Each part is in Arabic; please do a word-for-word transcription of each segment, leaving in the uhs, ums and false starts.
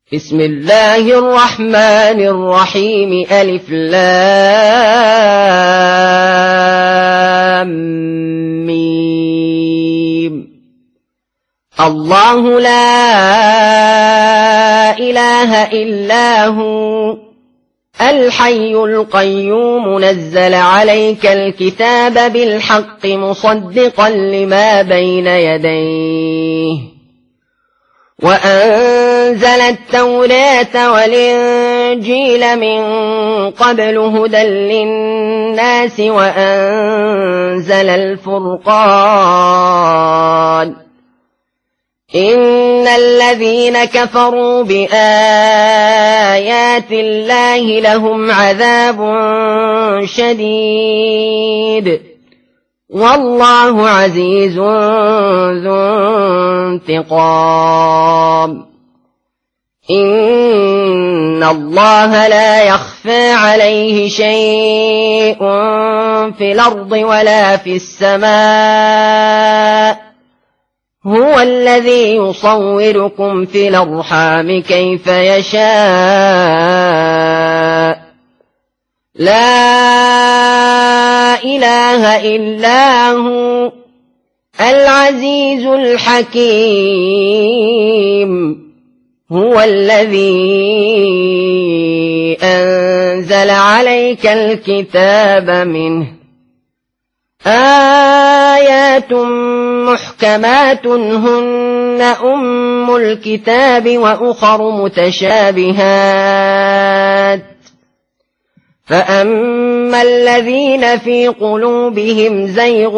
بسم الله الرحمن الرحيم ألف لام ميم. الله لا إله إلا هو الحي القيوم نزل عليك الكتاب بالحق مصدقا لما بين يديه وأنزل التوراة والإنجيل من قبل هدى للناس وأنزل الفرقان إن الذين كفروا بآيات الله لهم عذاب شديد والله عزيز ذو انتقام. إن الله لا يخفى عليه شيء في الأرض ولا في السماء هو الذي يصوركم في الأرحام كيف يشاء لا إله إلا هو العزيز الحكيم. هو الذي أنزل عليك الكتاب منه آيات محكمات هن أم الكتاب وأخر متشابهات فأما الذين في قلوبهم زيغ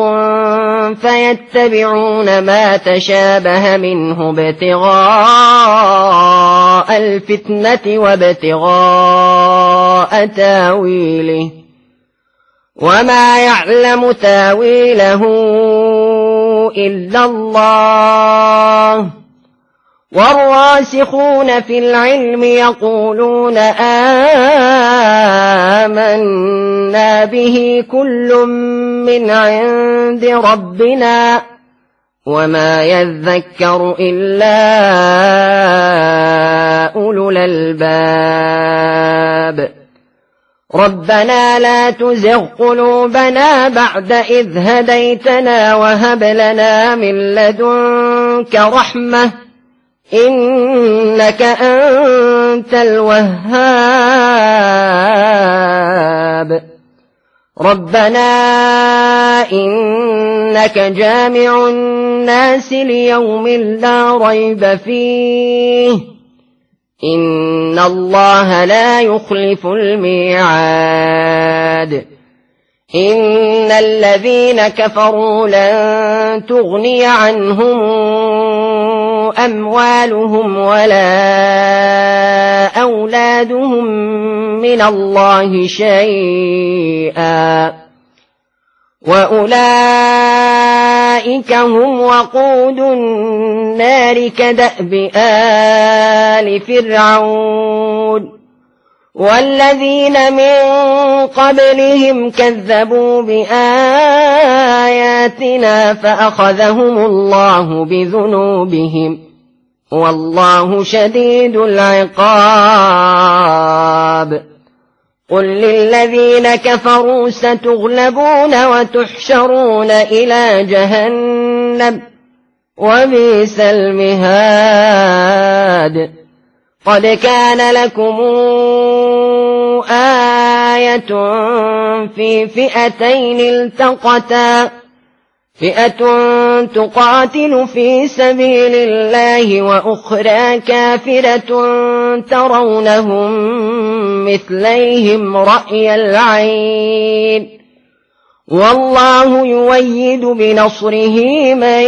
فيتبعون ما تشابه منه ابتغاء الفتنة وابتغاء تاويله وما يعلم تاويله إلا الله والراسخون في العلم يقولون آمنا به كل من عند ربنا وما يذكر إلا أولو الألباب. ربنا لا تزغ قلوبنا بعد إذ هديتنا وهب لنا من لدنك رحمة إنك أنت الوهاب. ربنا إنك جامع الناس ليوم لا ريب فيه إن الله لا يخلف الميعاد. إن الذين كفروا لن تغني عنهم أموالهم ولا أولادهم من الله شيئا وأولئك هم وقود النار كدأب آل فرعون والذين من قبلهم كذبوا بآياتنا فأخذهم الله بذنوبهم والله شديد العقاب. قل للذين كفروا ستغلبون وتحشرون إلى جهنم وبئس المهاد. قد كان لكم آية في فئتين التقتا فئة تقاتل في سبيل الله وأخرى كافرة ترونهم مثليهم رأي العين والله يؤيد بنصره من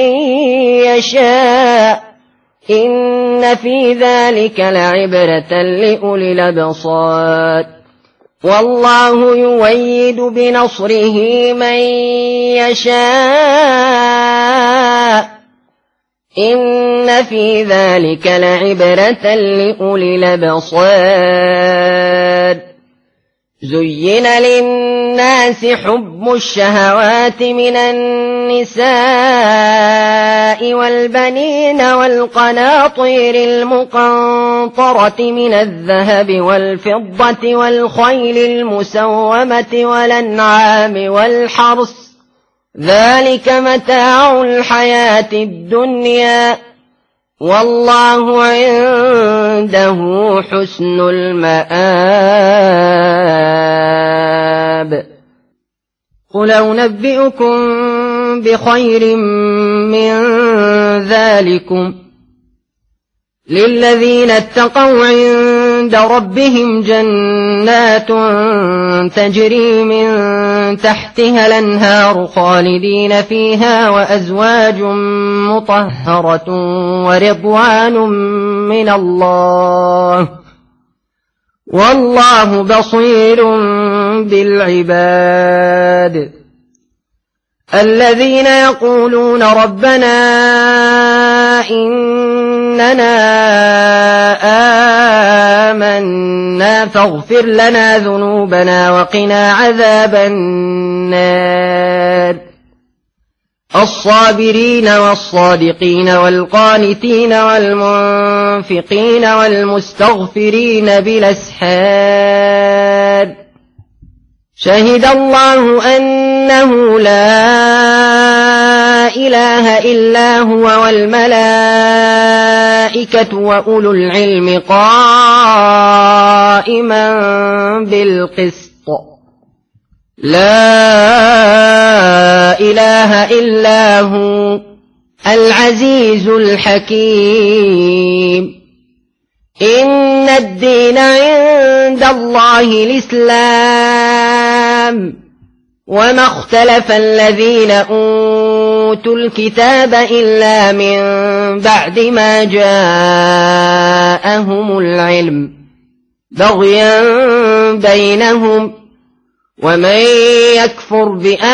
يشاء إن في ذلك لعبرة لأولي الأبصار. والله يؤيد بنصره من يشاء إن في ذلك لعبرة لأولي الأبصار. زين للناس حب الشهوات من النساء والبنين والقناطير المقنطرة من الذهب والفضة والخيل المسومة والأنعام والحرث ذلك متاع الحياة الدنيا والله عنده حسن المآب. قل أنبئكم بخير من ذلكم للذين اتقوا عند ربهم جنات تجري من تحتها الأنهار خالدين فيها وأزواج مطهرة ورضوان من الله والله بصير بالعباد. الذين يقولون ربنا إننا آمنا فاغفر لنا ذنوبنا وقنا عذاب النار. الصابرين والصادقين والقانتين والمنفقين والمستغفرين بالأسحار. شهد الله أنه لا إله إلا هو والملائكة وأولو العلم قائما بالقسط. لا إله إلا هو العزيز الحكيم. إن الدين عند الله الإسلام وما اختلف الذين أوتوا الكتاب إلا من بعد ما جاءهم العلم بغيا بينهم ومن يكفر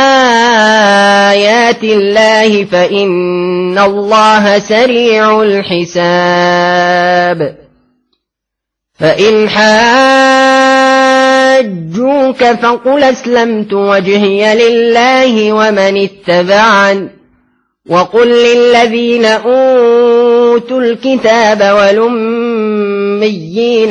بآيات الله فإن الله سريع الحساب. فإن حاجوك فقل أسلمت وجهي لله ومن اتبعني وقل للذين أوتوا الكتاب والأميين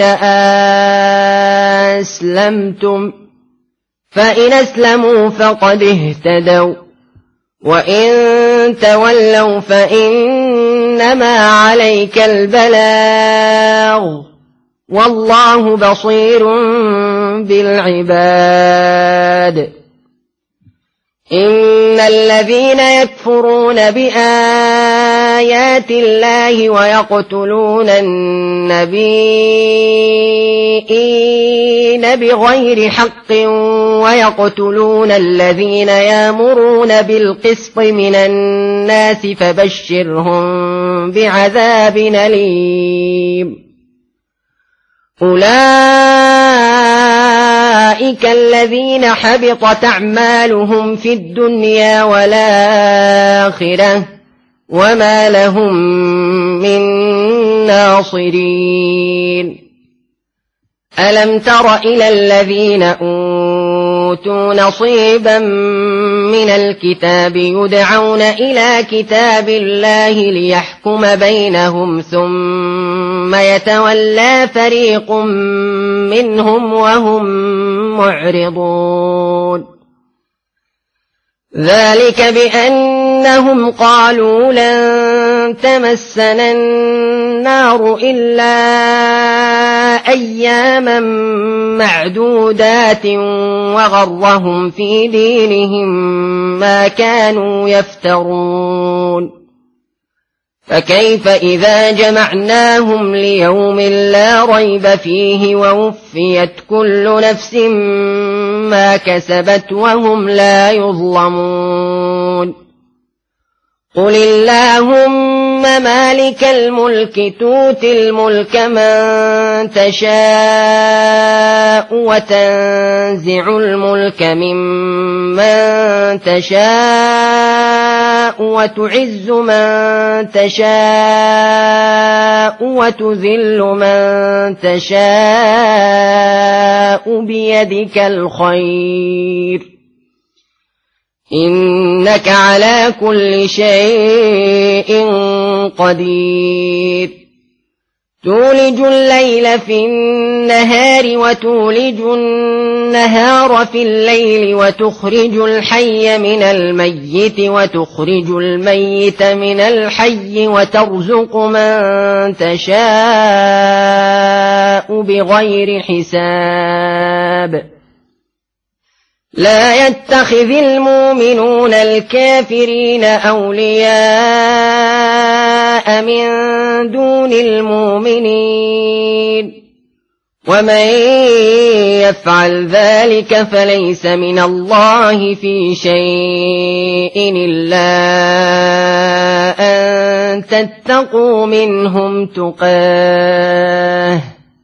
أسلمتم فإن أسلموا فقد اهتدوا وإن تولوا فإنما عليك البلاغ والله بصير بالعباد. إن الذين يكفرون بآيات الله ويقتلون النبيين بغير حق ويقتلون الذين يأمرون بالقسط من الناس فبشرهم بعذاب أليم. أولئك الذين حبطت أعمالهم في الدنيا والآخرة وما لهم من ناصرين. ألم تر إلى الذين أوتوا نصيبا من الكتاب يدعون إلى كتاب الله ليحكم بينهم ثم يتولى فريق منهم وهم معرضون. ذلك بأنهم قالوا لن تمسنا النار إلا أياما معدودات وغرهم في دينهم ما كانوا يفترون. فكيف إذا جمعناهم ليوم لا ريب فيه ووفيت كل نفس ما كسبت وهم لا يظلمون. قل اللهم مالك الملك تؤتي الملك من تشاء وتنزع الملك ممن تشاء وتعز من تشاء وتذل من تشاء بيدك الخير إنك على كل شيء قدير تولج الليل في النهار وتولج النهار في الليل وتخرج الحي من الميت وتخرج الميت من الحي وترزق من تشاء بغير حساب لا يتخذ المؤمنون الكافرين أولياء من دون المؤمنين ومن يفعل ذلك فليس من الله في شيء إلا أن تتقوا منهم تقاه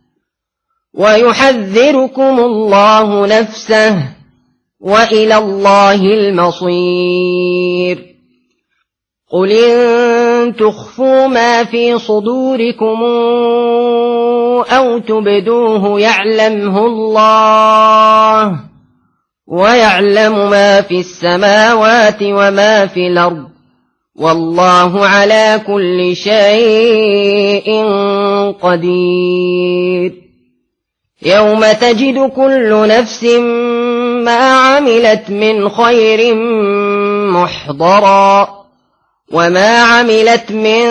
ويحذركم الله نفسه وإلى الله المصير قل إن تخفوا ما في صدوركم أو تبدوه يعلمه الله ويعلم ما في السماوات وما في الأرض والله على كل شيء قدير يوم تجد كل نفس ما عملت من خير محضرا وما عملت من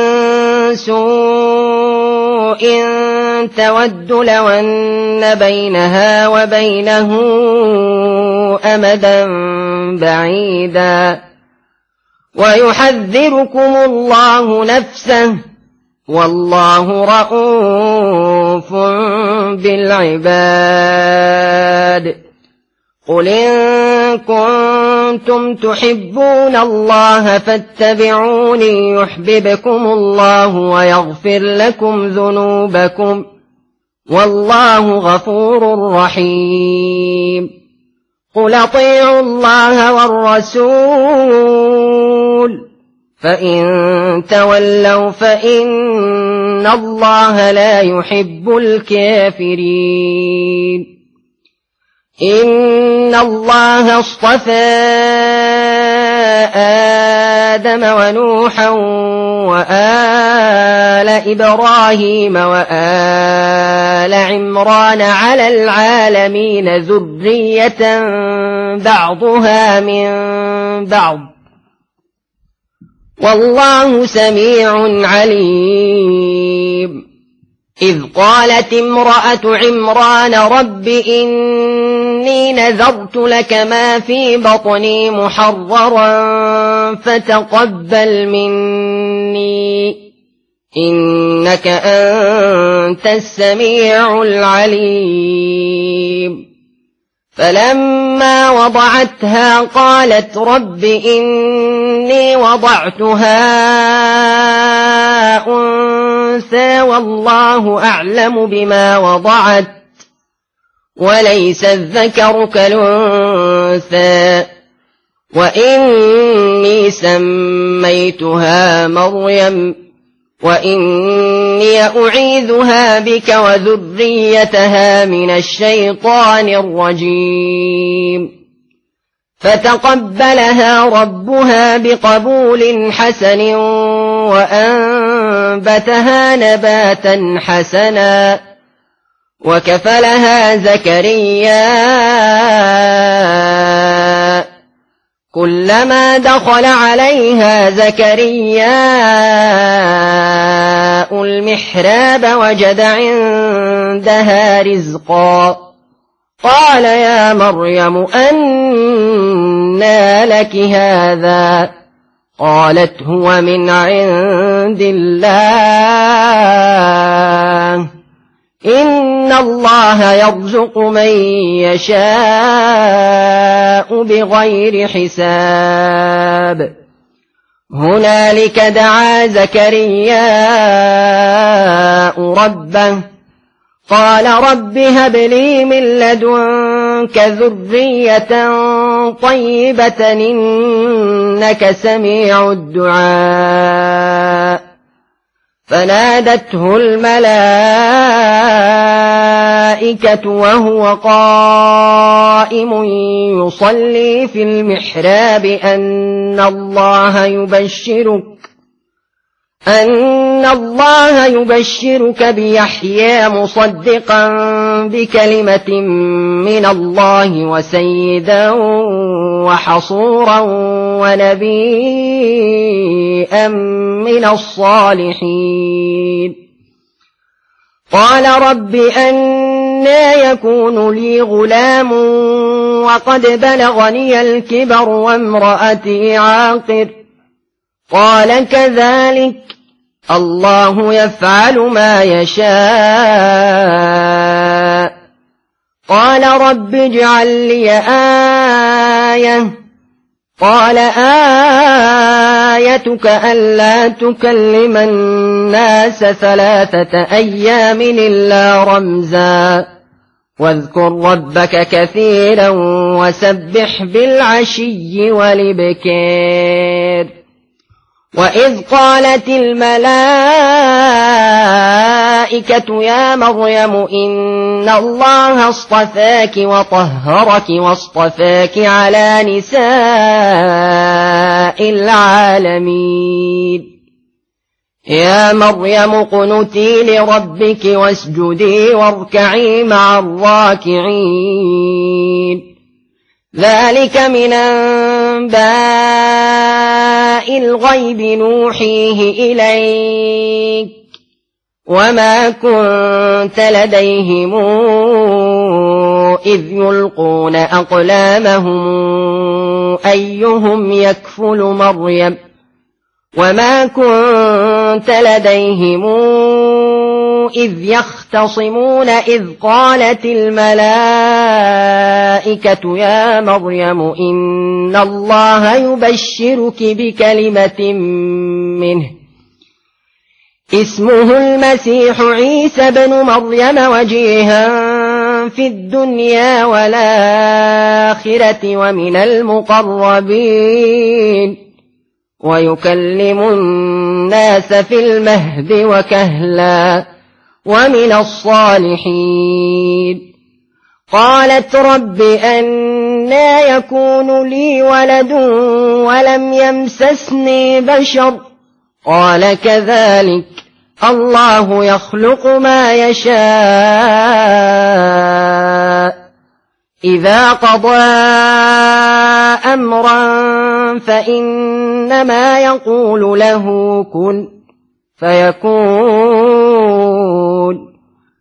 سوء تود لو أن بينها وبينه أمدا بعيدا ويحذركم الله نفسه والله رءوف بالعباد قل إن كنتم تحبون الله فاتبعوني يحببكم الله ويغفر لكم ذنوبكم والله غفور رحيم قل اطيعوا الله والرسول فإن تولوا فإن الله لا يحب الكافرين إن الله اصطفى آدم ونوحا وآل إبراهيم وآل عمران على العالمين ذرية بعضها من بعض والله سميع عليم إذ قالت امرأة عمران رب إني نذرت لك ما في بطني محررا فتقبل مني إنك أنت السميع العليم فلما وضعتها قالت رب إني وضعتها أنثى والله أعلم بما وضعت وليس الذكر كالأنثى وإني سميتها مريم وإني أعيذها بك وذريتها من الشيطان الرجيم فتقبلها ربها بقبول حسن وأنبتها نباتا حسنا وكفلها زكريا كلما دخل عليها زكريا المحراب وجد عندها رزقا قال يا مريم أنى لك هذا قالت هو من عند الله إن الله يرزق من يشاء بغير حساب هنالك دعا زكرياء ربه قال رب هب لي من لدنك ذرية طيبة إنك سميع الدعاء فنادته الملائكة وهو قائم يصلي في المحراب أن الله يبشرك أن الله يبشرك بيحيى مصدقا بكلمة من الله وسيدا وحصورا ونبيا من الصالحين قال رب أنى يكون لي غلام وقد بلغني الكبر وامرأتي عاقر قال كذلك الله يفعل ما يشاء قال رب اجعل لي آية قال آيتك ألا تكلم الناس ثلاثة أيام إلا رمزا واذكر ربك كثيرا وسبح بالعشي والإبكار وإذ قالت الملائكة يا مريم إن الله اصطفاك وطهرك واصطفاك على نساء العالمين يا مريم اقنتي لربك واسجدي واركعي مع الراكعين ذلك من أنباء الغيب نوحيه إليك وما كنت لديهم إذ يلقون أقلامهم أيهم يكفل مريم وما كنت لديهم إذ يختصمون إذ قالت الملائكة يا مريم إن الله يبشرك بكلمة منه اسمه المسيح عيسى بن مريم وجيها في الدنيا والآخرة ومن المقربين ويكلم الناس في المهد وكهلا ومن الصالحين قالت رب أنى يكون لي ولد ولم يمسسني بشر قال كذلك الله يخلق ما يشاء إذا قضى أمرا فإنما يقول له كن فيكون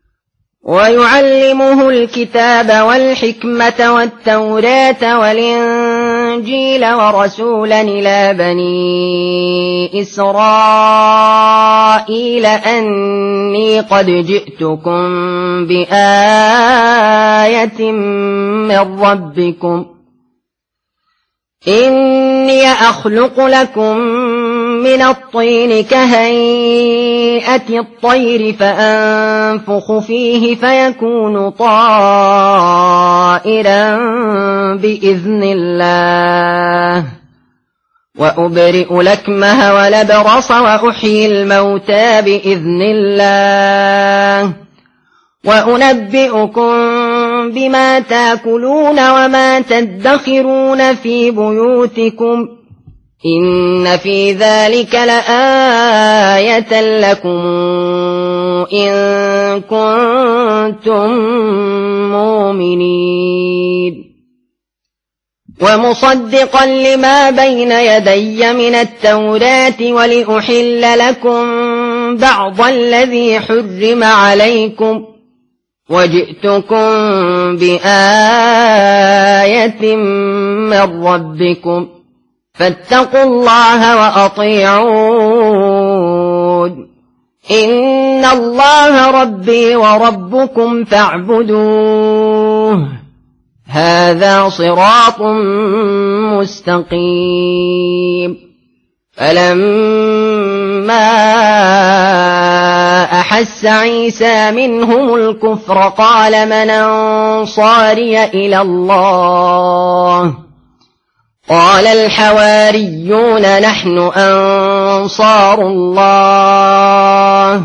ويعلمه الكتاب والحكمة والتوراة والإنجيل ورسولا إلى بني إسرائيل أني قد جئتكم بآية من ربكم إني أخلق لكم من الطين كهيئة الطير فأنفخ فيه فيكون طائرا بإذن الله وأبرئ الأكمه والأبرص وأحيي الموتى بإذن الله وأنبئكم بما تأكلون وما تدخرون في بيوتكم إن في ذلك لآية لكم إن كنتم مؤمنين ومصدقا لما بين يدي من التوراة ولأحل لكم بعض الذي حرم عليكم وجئتكم بآية من ربكم فاتقوا الله وأطيعون إن الله ربي وربكم فاعبدوه هذا صراط مستقيم فلما أحس عيسى منهم الكفر قال من أنصاري إلى الله قال الحواريون نحن أنصار الله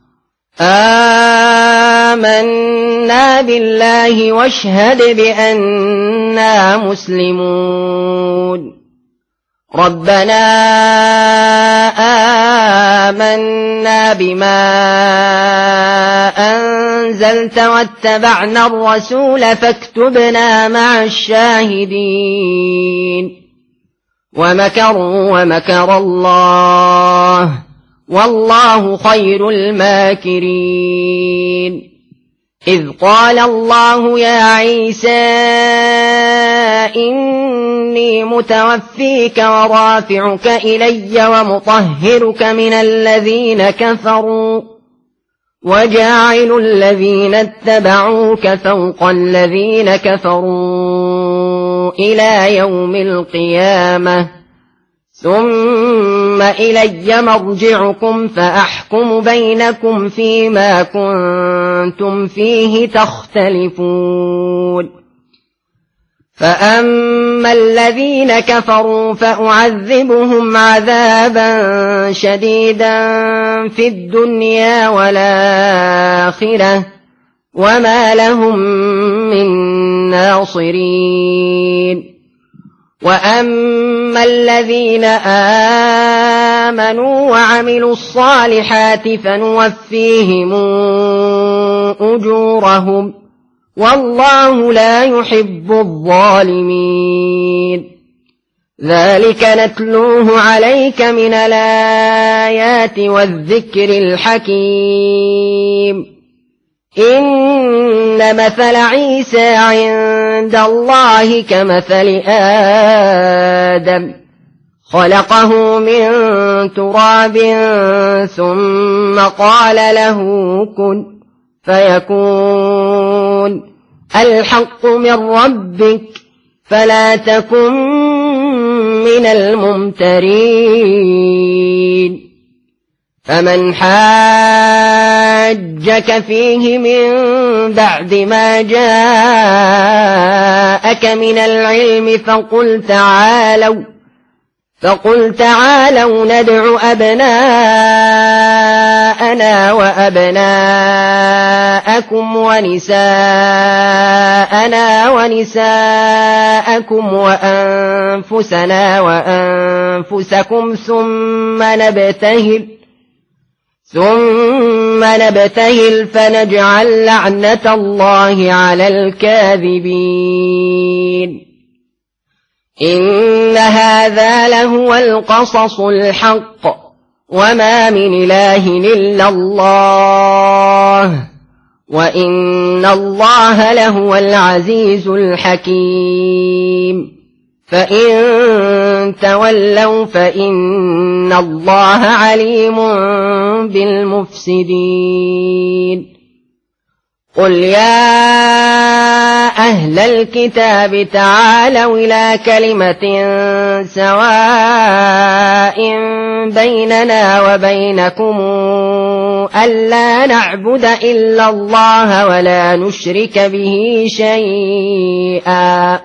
آمنا بالله واشهد بأننا مسلمون ربنا آمنا بما أنزلت واتبعنا الرسول فاكتبنا مع الشاهدين ومكروا ومكر الله والله خير الماكرين إذ قال الله يا عيسى إني متوفيك ورافعك إلي ومطهرك من الذين كفروا وجاعل الذين اتبعوك فوق الذين كفروا إلى يوم القيامة ثم إلي مرجعكم فأحكم بينكم فيما كنتم فيه تختلفون فأما الذين كفروا فأعذبهم عذابا شديدا في الدنيا والآخرة وما لهم من ناصرين وأما الذين آمنوا وعملوا الصالحات فنوفيهم أجورهم والله لا يحب الظالمين ذلك نتلوه عليك من الآيات والذكر الحكيم إن مثل عيسى عند الله كمثل آدم خلقه من تراب ثم قال له كن فيكون الحق من ربك فلا تكن من الممترين فمن حاجك فيه من بعد ما جاءك من العلم فقل تعالوا فقل تعالوا ندع أبناءنا وأبناءكم ونساءنا ونساءكم وأنفسنا وأنفسكم ثم نبتهل ثم نبتهل فنجعل لعنة الله على الكاذبين إن هذا لهو القصص الحق وما من إله إلا الله وإن الله لهو العزيز الحكيم فإن تولوا فإن الله عليم بالمفسدين قل يا أهل الكتاب تعالوا إلى كلمة سواء بيننا وبينكم ألا نعبد إلا الله ولا نشرك به شيئا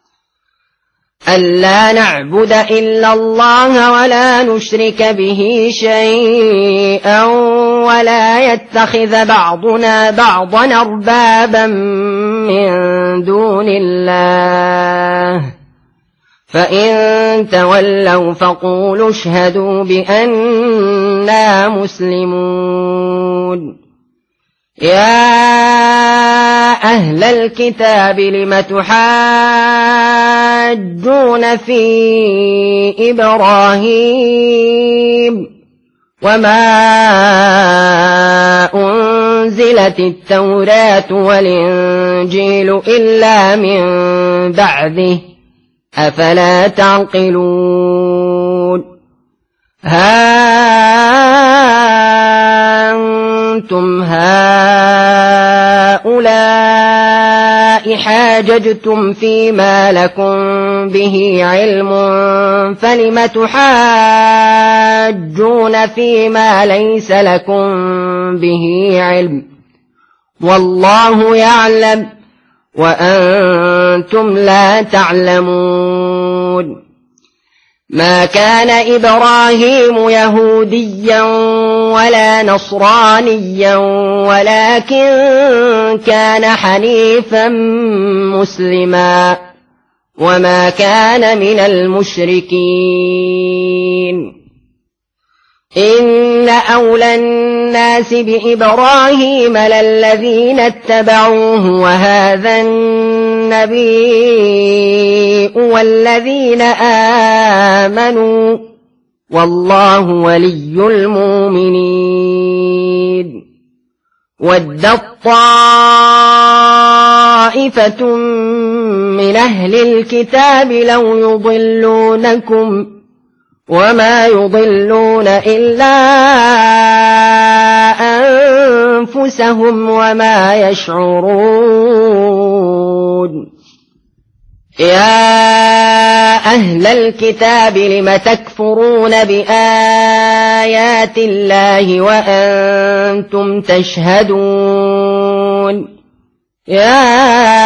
ألا نعبد إلا الله ولا نشرك به شيئا ولا يتخذ بعضنا بعضا أربابا من دون الله فإن تولوا فقولوا اشهدوا بأننا مسلمون يا أهل الكتاب لم تحاجون في إبراهيم وما أنزلت التوراة والإنجيل إلا من بعده أفلا تعقلون ها أنتم هؤلاء حاججتم فيما لكم به علم فلم تحاجون فيما ليس لكم به علم والله يعلم وأنتم لا تعلمون ما كان إبراهيم يهوديا ولا نصرانيا ولكن كان حنيفا مسلما وما كان من المشركين إن أولى الناس بإبراهيم للذين اتبعوه وهذا النبي والذين آمنوا والله ولي المؤمنين ودت طائفة من أهل الكتاب لو يضلونكم وما يضلون إلا أنفسهم وما يشعرون يا أهل الكتاب لم تكفرون بآيات الله وأنتم تشهدون يا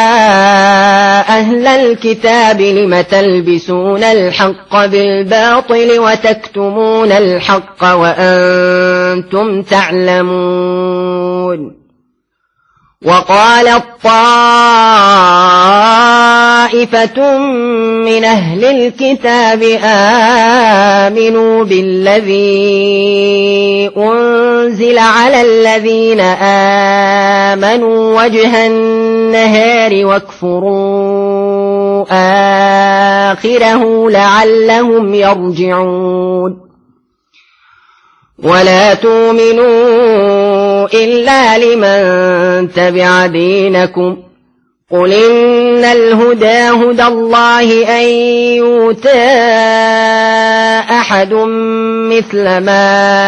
أهل الكتاب لم تلبسون الحق بالباطل وتكتمون الحق وأنتم تعلمون وقالت طائفة من أهل الكتاب آمنوا بالذي أنزل على الذين آمنوا وجه النهار واكفروا آخره لعلهم يرجعون ولا تؤمنوا إلا لمن تبع دينكم قل إن الهدى هدى الله أن يؤتى أحد مثل ما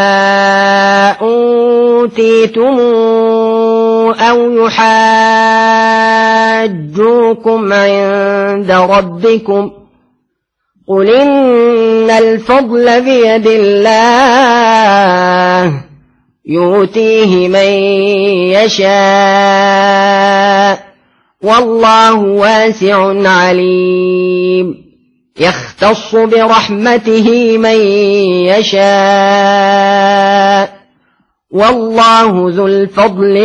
أوتيتم أو يحاجوكم عند ربكم قل إن الفضل بيد الله يؤتيه من يشاء والله واسع عليم يختص برحمته من يشاء والله ذو الفضل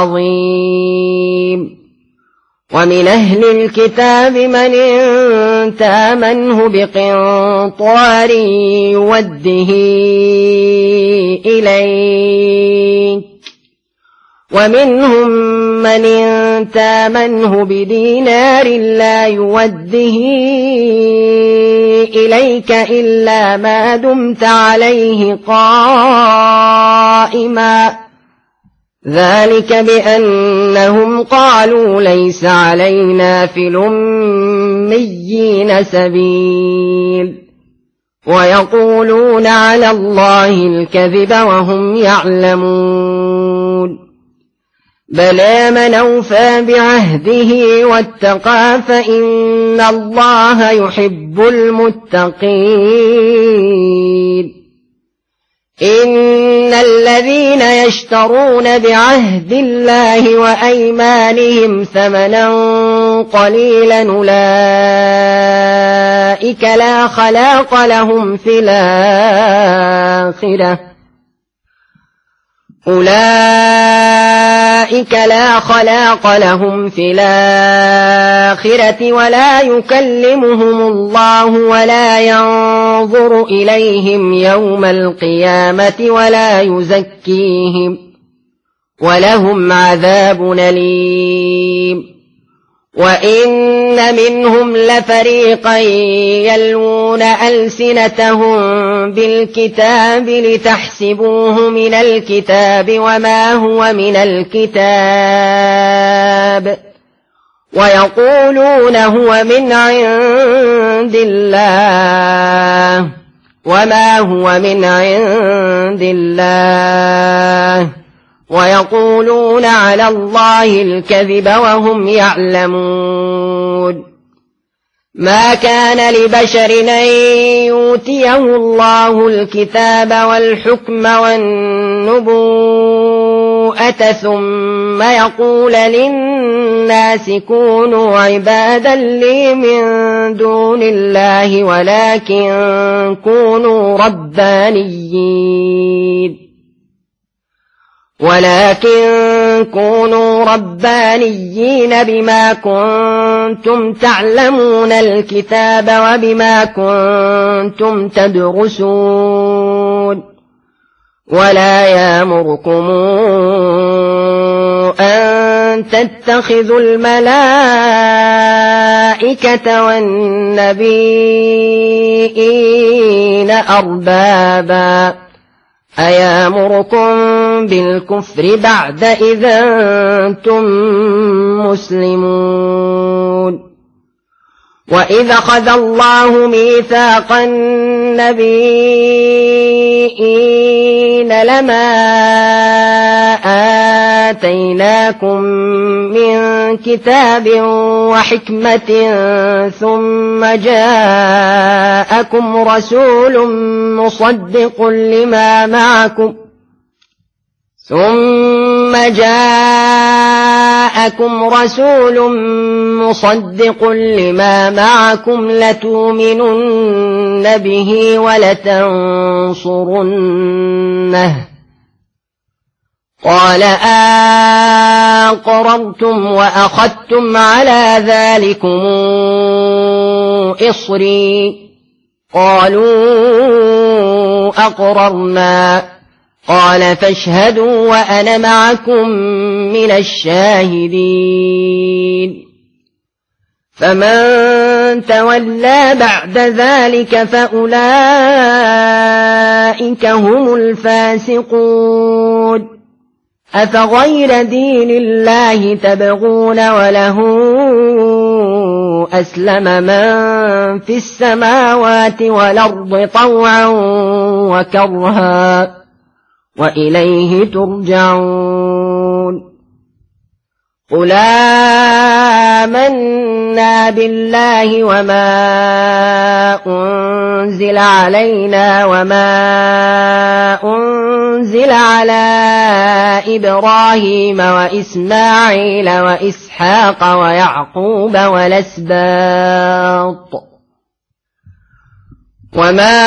العظيم ومن أهل الكتاب من إن تامنه بقنطار يوده إليك ومنهم من إن تامنه بدينار لا يوده إليك إلا ما دمت عليه قائما ذلك بأنهم قالوا ليس علينا في الأميين سبيل ويقولون على الله الكذب وهم يعلمون بلى من أوفى بعهده واتقى فإن الله يحب المتقين إن الذين يشترون بعهد الله وأيمانهم ثمنا قليلا أولئك لا خلاق لهم في الآخرة أولئك لا خلاق لهم في الآخرة ولا يكلمهم الله ولا ينظر إليهم يوم القيامة ولا يزكيهم ولهم عذاب أليم وإن منهم لفريقا يلوون ألسنتهم بالكتاب لتحسبوه من الكتاب وما هو من الكتاب ويقولون هو من عند الله وما هو من عند الله ويقولون على الله الكذب وهم يعلمون ما كان لبشر أن يؤتيه الله الكتاب والحكم والنبوءة ثم يقول للناس كونوا عبادا لي من دون الله ولكن كونوا ربانيين ولكن كونوا ربانيين بما كنتم تعلمون الكتاب وبما كنتم تدرسون ولا يأمركم أن تتخذوا الملائكة والنبيين أربابا أيامركم بالكفر بعد إذا أنتم مسلمون وإذا أخذ الله ميثاق النبيين لما آتيناكم من كتاب وحكمة ثم جاءكم رسول مصدق لما معكم ثم جاءكم رسول مصدق لما معكم لتؤمنن به ولتنصرنه قال أقررتم وأخذتم على ذلكم إصري قالوا أقررنا قال فاشهدوا وأنا معكم من الشاهدين فمن تولى بعد ذلك فأولئك هم الفاسقون أفغير دين الله تبغون وله أسلم من في السماوات والأرض طوعا وكرها وإليه ترجعون قل آمنا بالله وما أنزل علينا وما أنزل على إبراهيم وإسماعيل وإسحاق ويعقوب والأسباط وما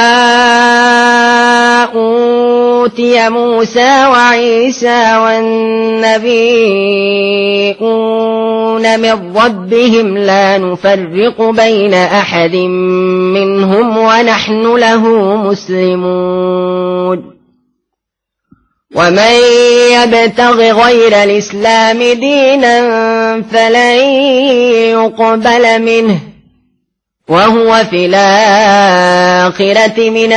أوتي موسى وعيسى والنبيون من ربهم لا نفرق بين أحد منهم ونحن له مسلمون ومن يبتغ غير الإسلام دينا فلن يقبل منه وهو في الآخرة من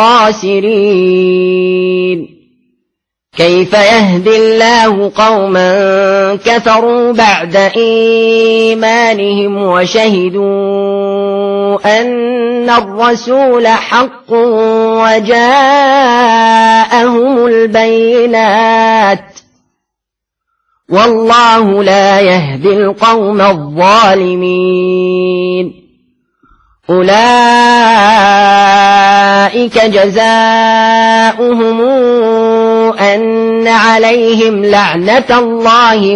الخاسرين كيف يهدي الله قوما كفروا بعد إيمانهم وشهدوا أن الرسول حق وجاءهم البينات والله لا يهدي القوم الظالمين أولئك جزاؤهم أن عليهم لعنة الله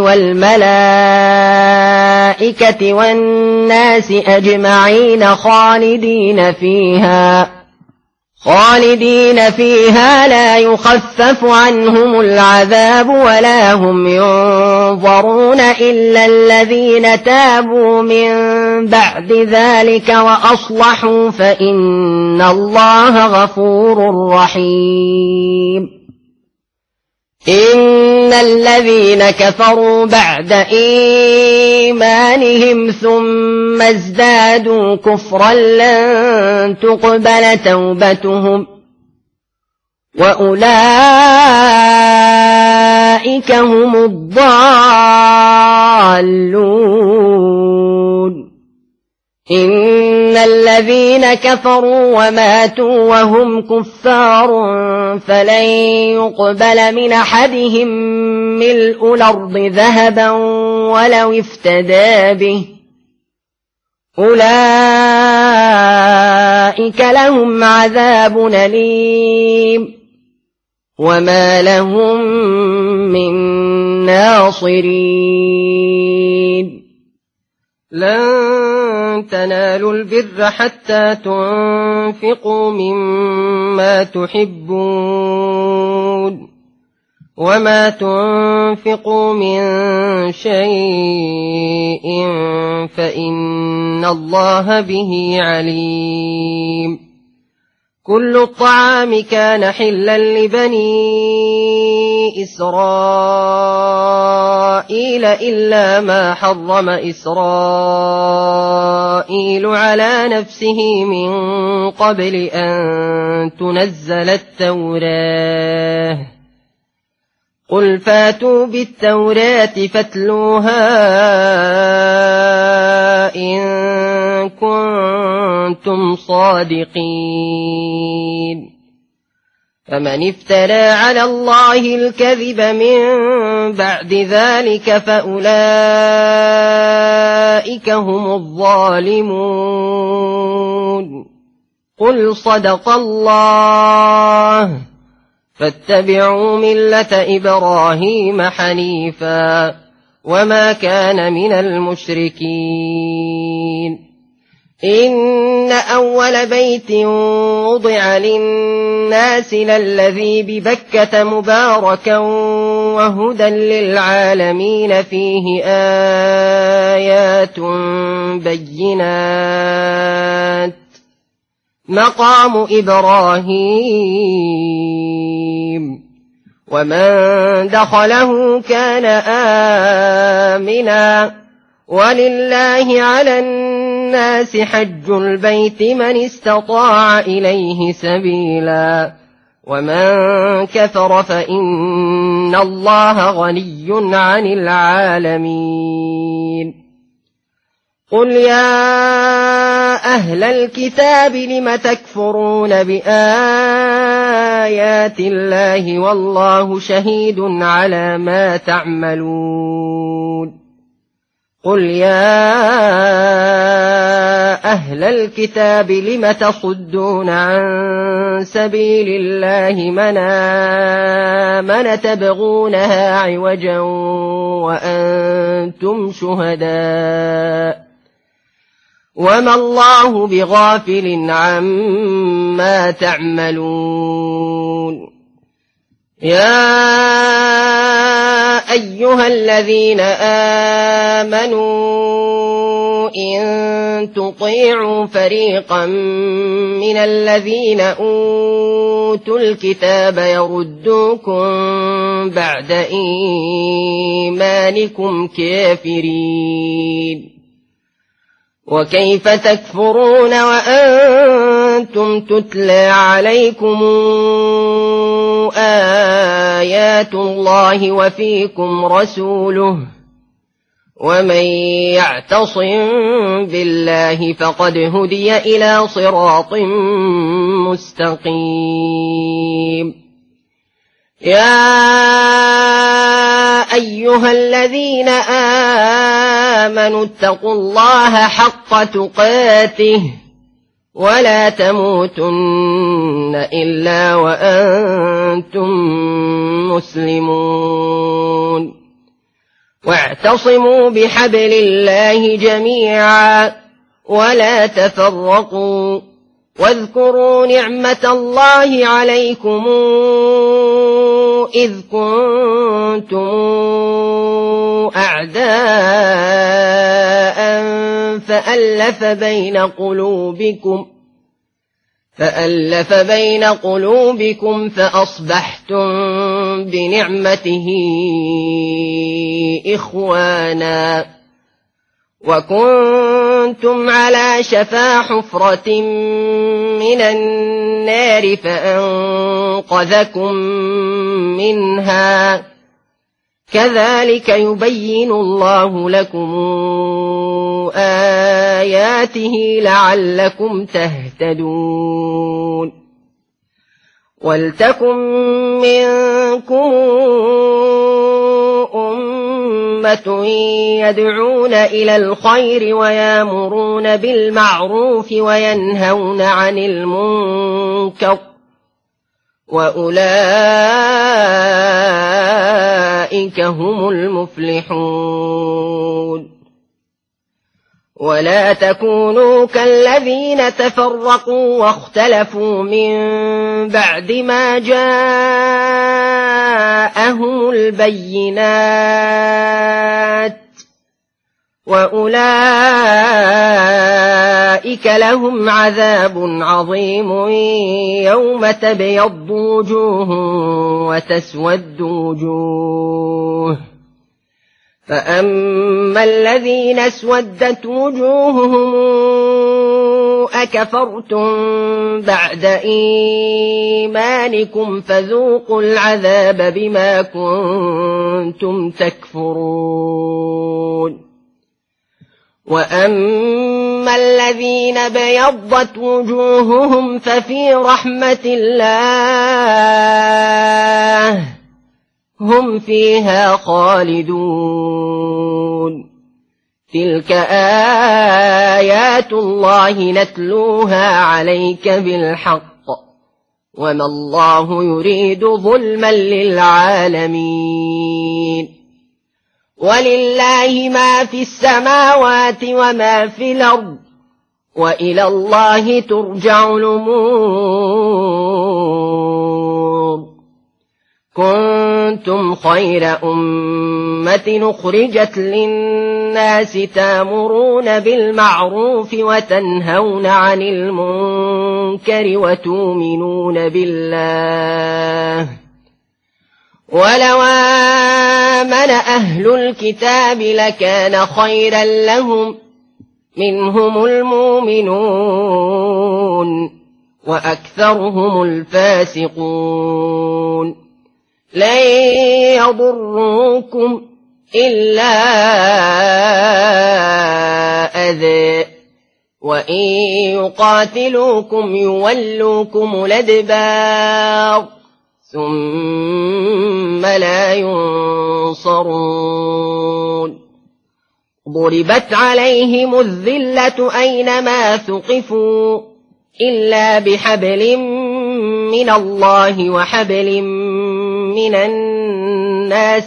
والملائكة والناس أجمعين خالدين فيها خالدين فيها لا يخفف عنهم العذاب ولا هم ينظرون إلا الذين تابوا من بعد ذلك وأصلحوا فإن الله غفور رحيم إن الذين كفروا بعد إيمانهم ثم ازدادوا كفرا لن تقبل توبتهم وأولئك هم الضالون إن الذين كفروا وماتوا وهم كفار فلن يقبل من أحدهم ملء الأرض ذهبا ولو افتدى به أولئك لهم عذاب أليم وما لهم من ناصرين لن تنالوا البر حتى تنفقوا مما تحبون وما تنفقوا من شيء فإن الله به عليم كل الطعام كان حلا لبني إسرائيل إلا ما حرم إسرائيل على نفسه من قبل أن تنزل التوراة قل فاتوا بالتوراة فاتلوها إن كنتم صادقين فمن افترى على الله الكذب من بعد ذلك فأولئك هم الظالمون قل صدق الله فاتبعوا ملة إبراهيم حنيفا وما كان من المشركين إن أول بيت وضع للناس للذي ببكة مباركا وهدى للعالمين فيه آيات بينات مقام إبراهيم ومن دخله كان آمنا ولله على الناس حج البيت من استطاع إليه سبيلا ومن كفر فإن الله غني عن العالمين قل يا أهل الكتاب لم تكفرون بآيات الله والله شهيد على ما تعملون قل يا أهل الكتاب لم تصدون عن سبيل الله من آمن تبغونها عوجا وأنتم شهداء وما الله بغافل عما تعملون يا أيها الذين آمنوا إن تطيعوا فريقا من الذين أوتوا الكتاب يردوكم بعد إيمانكم كافرين وكيف تكفرون وأنتم تتلى عليكم آيات الله وفيكم رسوله ومن يعتصم بالله فقد هدي إلى صراط مستقيم يا أيها الذين آمنوا اتقوا الله حق تقاته ولا تموتن إلا وأنتم مسلمون واعتصموا بحبل الله جميعا ولا تفرقوا واذكروا نعمة الله عليكم إذ كنتم أعداء فألف بين قلوبكم فألف بين قلوبكم فأصبحتم بنعمته إخوانا وكنتم على شفا حفرة من النار فأنقذكم منها كذلك يبين الله لكم آياته لعلكم تهتدون ولتكن منكم أمة يدعون إلى الخير ويامرون بالمعروف وينهون عن المنكر وأولئك هم المفلحون ولا تكونوا كالذين تفرقوا واختلفوا من بعد ما جاءهم البينات وأولئك لهم عذاب عظيم يوم تبيض وجوه وتسود وجوه فأما الذين اسودت وجوههم أكفرتم بعد إيمانكم فذوقوا العذاب بما كنتم تكفرون وأما الذين بيضت وجوههم ففي رحمة الله هم فيها خالدون تلك آيات الله نتلوها عليك بالحق وما الله يريد ظلما للعالمين ولله ما في السماوات وما في الأرض وإلى الله ترجع الأمور كنتم خير أمة أخرجت للناس تأمرون بالمعروف وتنهون عن المنكر وتؤمنون بالله ولو آمن أهل الكتاب لكان خيرا لهم منهم المؤمنون وأكثرهم الفاسقون لن يضروكم إلا أذى وإن يقاتلوكم يولوكم الأدبار ثم لا ينصرون ضربت عليهم الذلة أينما ثقفوا إلا بحبل من الله وحبل من الناس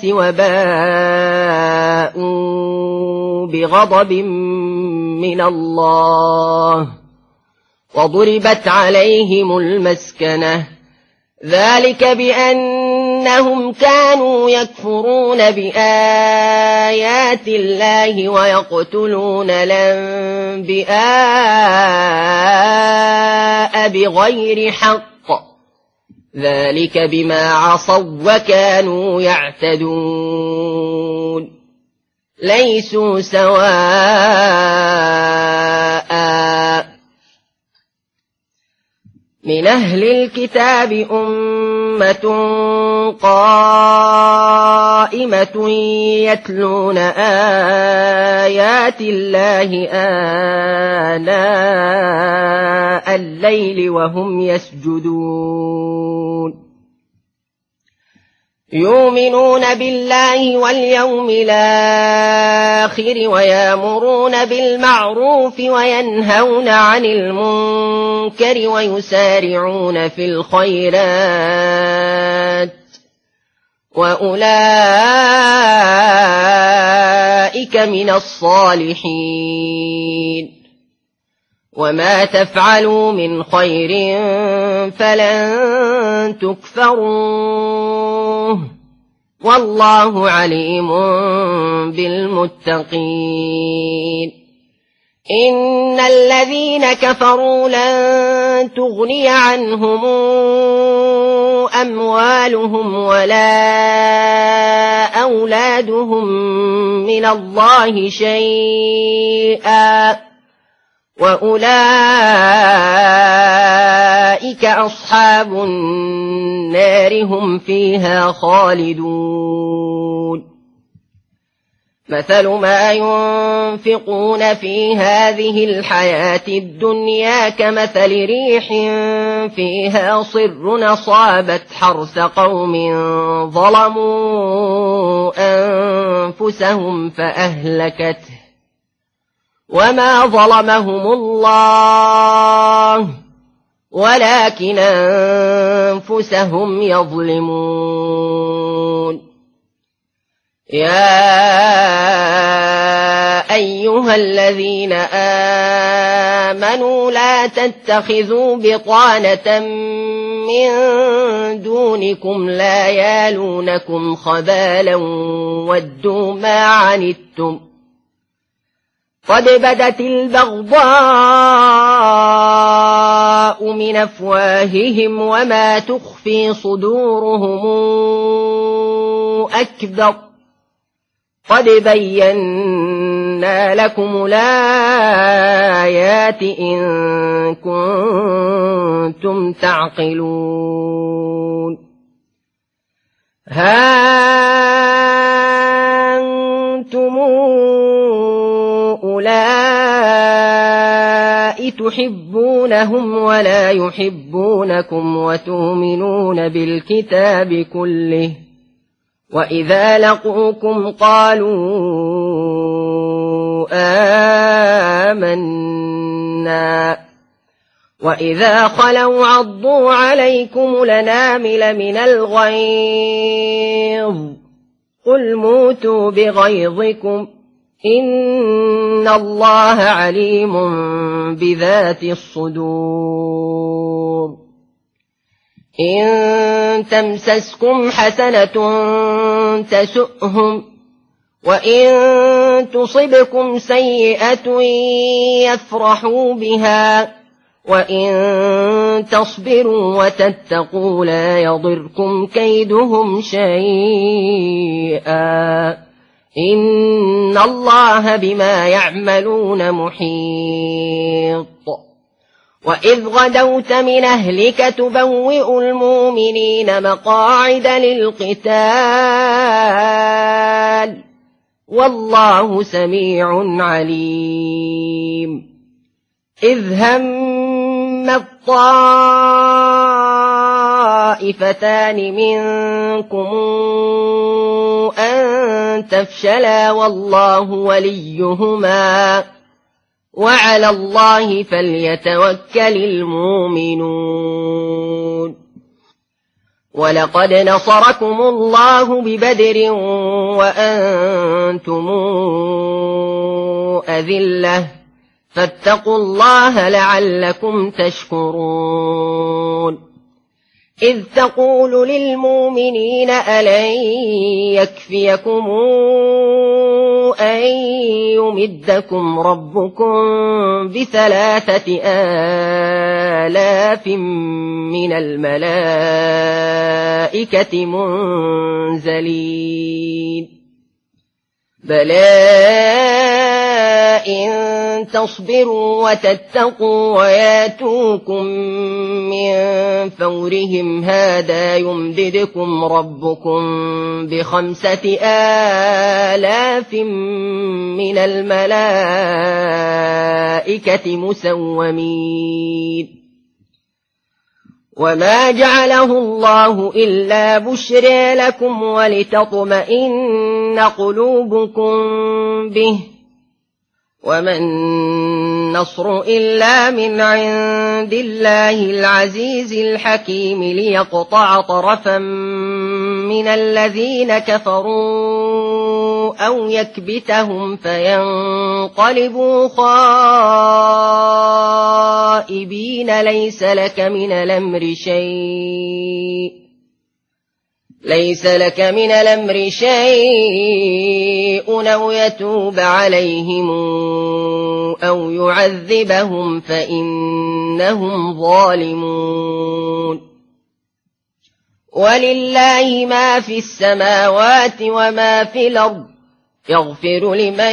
وباءوا بغضب من الله وضربت عليهم المسكنة ذلك بأنهم كانوا يكفرون بآيات الله ويقتلون الأنبياء بغير حق ذلك بما عصوا وكانوا يعتدون ليسوا سواء من أهل الكتاب أمة قائمة يتلون آيات الله آناء الليل وهم يسجدون يؤمنون بالله واليوم الآخر ويأمرون بالمعروف وينهون عن المنكر ويسارعون في الخيرات وأولئك من الصالحين وما تفعلوا من خير فلن تكفروه والله عليم بالمتقين إن الذين كفروا لن تغني عنهم أموالهم ولا أولادهم من الله شيئا وأولئك أصحاب النار هم فيها خالدون مثل ما ينفقون في هذه الحياة الدنيا كمثل ريح فيها صر أصابت حرث قوم ظلموا أنفسهم فأهلكته وما ظلمهم الله ولكن أنفسهم يظلمون. يا أيها الذين آمنوا لا تتخذوا بطانة من دونكم لا يالونكم خبالا ودوا ما عنتم قد بدت البغضاء من أفواههم وما تخفي صدورهم أكبر قد بينا لكم الآيات إن كنتم تعقلون. ها أنتم أولئك تحبونهم ولا يحبونكم وتؤمنون بالكتاب كله وإذا لقوكم قالوا آمنا وإذا خلوا عضوا عليكم الأنامل من الغيظ قل موتوا بغيظكم إن الله عليم بذات الصدور. إن تمسسكم حسنة تسؤهم وإن تصبكم سيئة يفرحوا بها وإن تصبروا وتتقوا لا يضركم كيدهم شيئا إن الله بما يعملون محيط. وإذ غدوت من أهلك تبوئ المؤمنين مقاعد للقتال والله سميع عليم. إذ هم الطائفتان منكم أن تفشلا والله وليهما وعلى الله فليتوكل المؤمنون. ولقد نصركم الله ببدر وأنتم أذلة فاتقوا الله لعلكم تشكرون. إذ تقول للمؤمنين ألن يكفيكم أن يمدكم ربكم بثلاثة آلاف من الملائكة منزلين بلى إن تصبروا وتتقوا وياتوكم من فورهم هذا يمددكم ربكم بخمسة آلاف من الملائكة مسومين. وما جعله الله إلا بشرى لكم ولتطمئن قلوبكم به وما النصر إلا من عند الله العزيز الحكيم ليقطع طرفا من الذين كفروا أو يكبتهم فينقلبوا خائبين ليس لك من الأمر شيء ليس لك من الأمر شيء أو يتوب عليهم أو يعذبهم فإنهم ظالمون. ولله ما في السماوات وما في الأرض يغفر لمن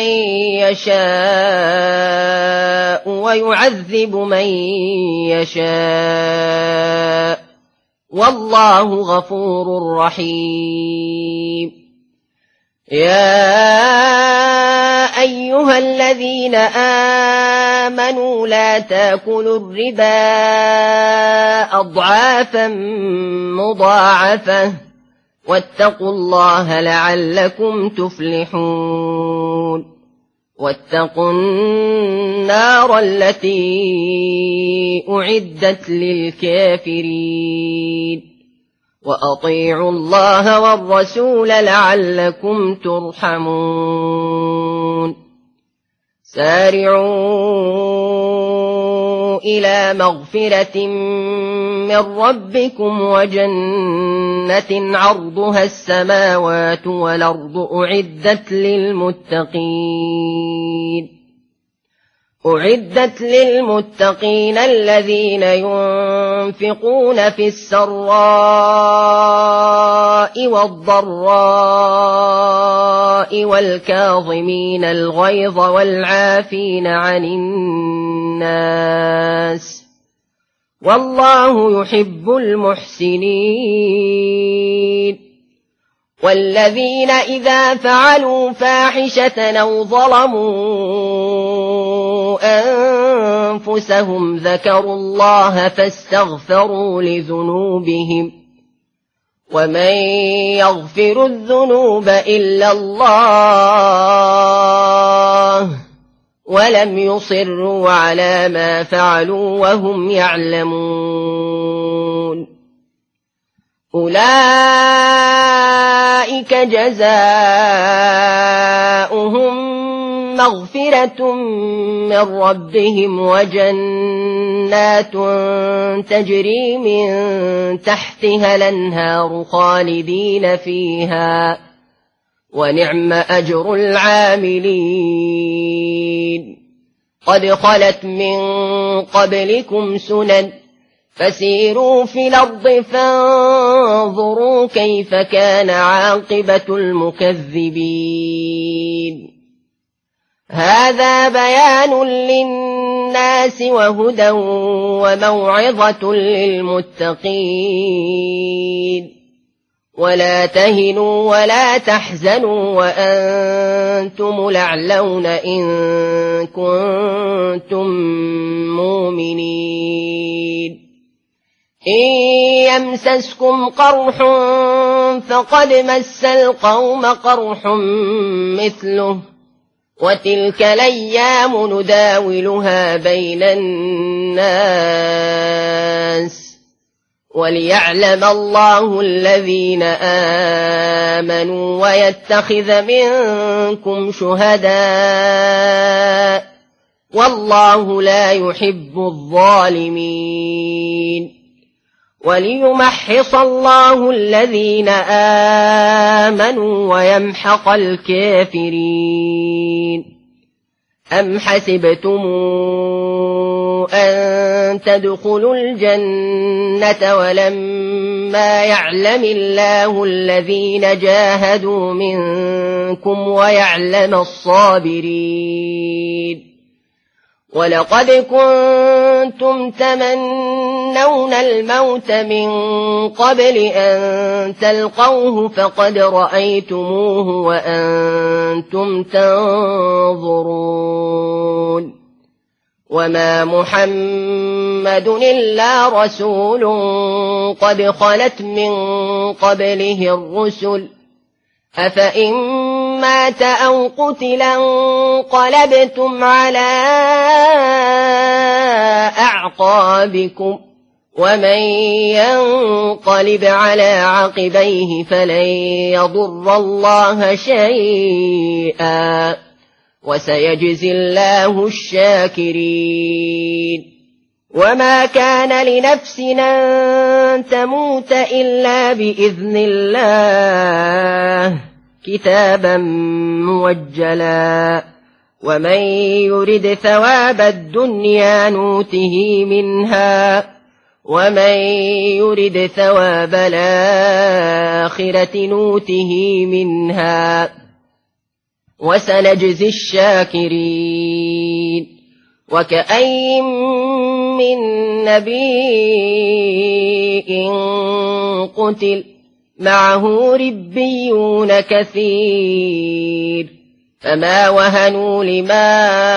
يشاء ويعذب من يشاء والله غفور رحيم. يا أيها الذين آمنوا لا تأكلوا الربا أضعافا مضاعفة واتقوا الله لعلكم تفلحون واتقوا النار التي أعدت للكافرين وأطيعوا الله والرسول لعلكم ترحمون سارعوا إلى مغفرة من ربكم وجنة عرضها السماوات والأرض أعدت للمتقين أعدت للمتقين الذين ينفقون في السراء والضراء والكاظمين الغيظ والعافين عن الناس والله يحب المحسنين والذين إذا فعلوا فاحشة أو ظلموا أنفسهم ذكروا الله فاستغفروا لذنوبهم ومن يغفر الذنوب إلا الله ولم يصروا على ما فعلوا وهم يعلمون أولئك جزاؤهم مغفرة من ربهم وجنات تجري من تحتها الأنهار خالدين فيها ونعم أجر العاملين قد خلت من قبلكم سنن فسيروا في الأرض فانظروا كيف كان عاقبة المكذبين هذا بيان للناس وهدى وموعظة للمتقين ولا تهنوا ولا تحزنوا وأنتم الأعلون إن كنتم مؤمنين إن يمسسكم قرح فقد مس القوم قرح مثله وتلك الأيام نداولها بين الناس وليعلم الله الذين آمنوا ويتخذ منكم شهداء والله لا يحب الظالمين وليمحص الله الذين آمنوا ويمحق الكافرين أم حسبتم أن تدخلوا الجنة ولما يعلم الله الذين جاهدوا منكم ويعلم الصابرين ولقد كنتم تمنون الموت من قبل أن تلقوه فقد رأيتموه وأنتم تنظرون وما محمد إلا رسول قد خلت من قبله الرسل أفإن مات أو قتلا انقلبتم على أعقابكم ومن ينقلب على عقبيه فلن يضر الله شيئا وسيجزي الله الشاكرين وما كان لنفس أن تموت إلا بإذن الله كتابا موجلا ومن يرد ثواب الدنيا نوته منها ومن يرد ثواب الآخرة نوته منها وسنجزي الشاكرين وكأي من نبي قتل معه ربيون كثير فما وهنوا لما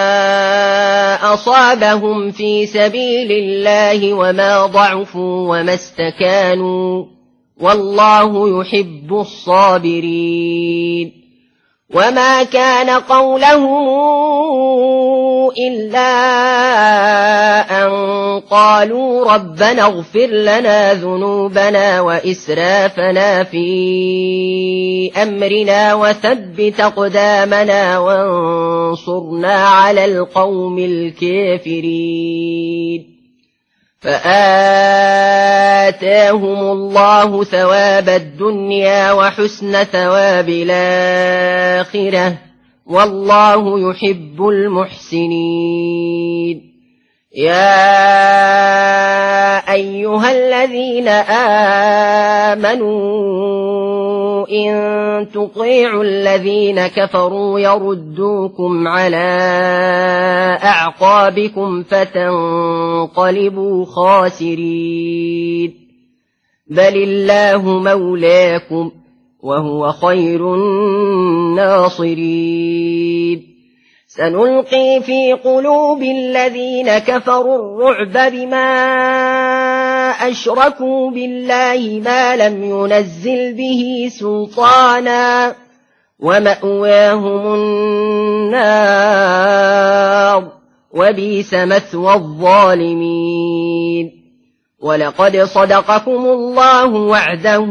أصابهم في سبيل الله وما ضعفوا وما استكانوا والله يحب الصابرين وما كان قولهم إلا أن قالوا ربنا اغفر لنا ذنوبنا وإسرافنا في أمرنا وثبت أقدامنا وانصرنا على القوم الكافرين فآتاهم الله ثواب الدنيا وحسن ثواب الآخرة والله يحب المحسنين يا أيها الذين آمنوا إن تطيعوا الذين كفروا يردوكم على أعقابكم فتنقلبوا خاسرين بل الله مولاكم وهو خير الناصرين سنلقي في قلوب الذين كفروا الرعب بما أشركوا بالله ما لم ينزل به سلطانا ومأواهم النار وبئس مثوى الظالمين ولقد صدقكم الله وعده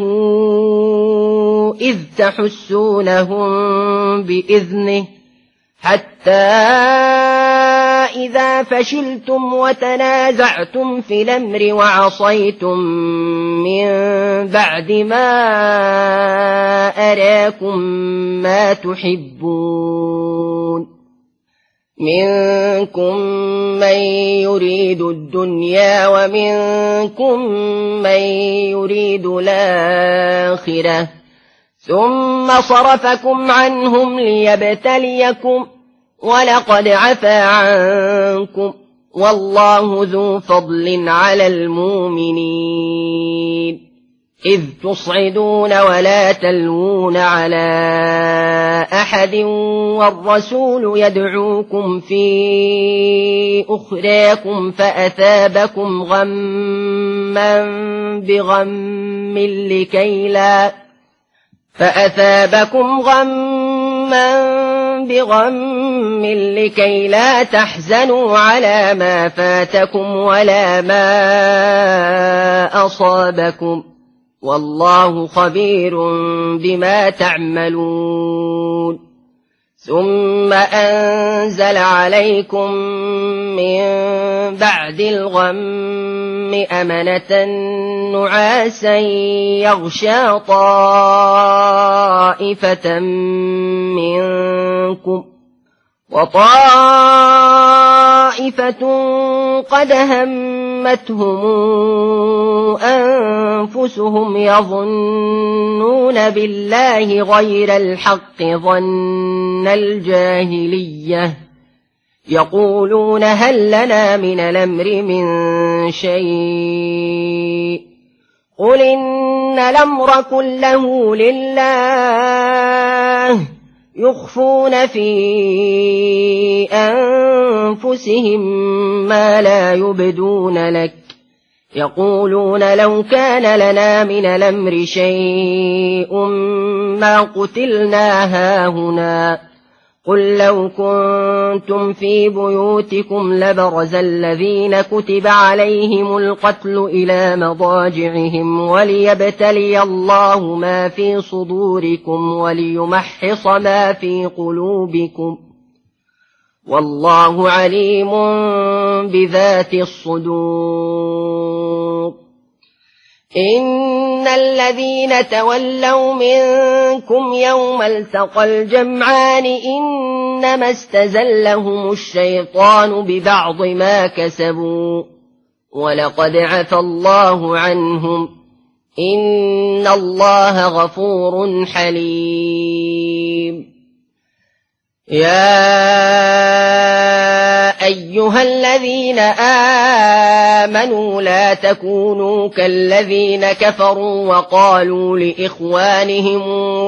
إذ تحسونهم بإذنه حتى إذا فشلتم وتنازعتم في الأمر وعصيتم من بعد ما أراكم ما تحبون منكم من يريد الدنيا ومنكم من يريد الآخرة ثم صرفكم عنهم ليبتليكم ولقد عفا عنكم والله ذو فضل على المؤمنين إذ تصعدون ولا تلوون على أحد والرسول يدعوكم في أخراكم فأثابكم غما بغم لكي لا فأثابكم غما بغم لكي لا تحزنوا على ما فاتكم ولا ما أصابكم والله خبير بما تعملون ثم أنزل عليكم من بعد الغم أمنة نعاسا يغشى طائفة منكم وطائفة قد همتهم أنفسهم يظنون بالله غير الحق ظن الجاهلية يقولون هل لنا من الأمر من شيء قل إن الأمر كله لله يخفون في أنفسهم ما لا يبدون لك يقولون لو كان لنا من الأمر شيء ما قتلنا هاهنا قل لو كنتم في بيوتكم لبرز الذين كتب عليهم القتل إلى مضاجعهم وليبتلي الله ما في صدوركم وليمحص ما في قلوبكم والله عليم بذات الصدور إن الذين تولوا منكم يوم التقى الجمعان إنما استزلهم الشيطان ببعض ما كسبوا ولقد عفى الله عنهم إن الله غفور حليم يا أيها الذين آمنوا لا تكونوا كالذين كفروا وقالوا لإخوانهم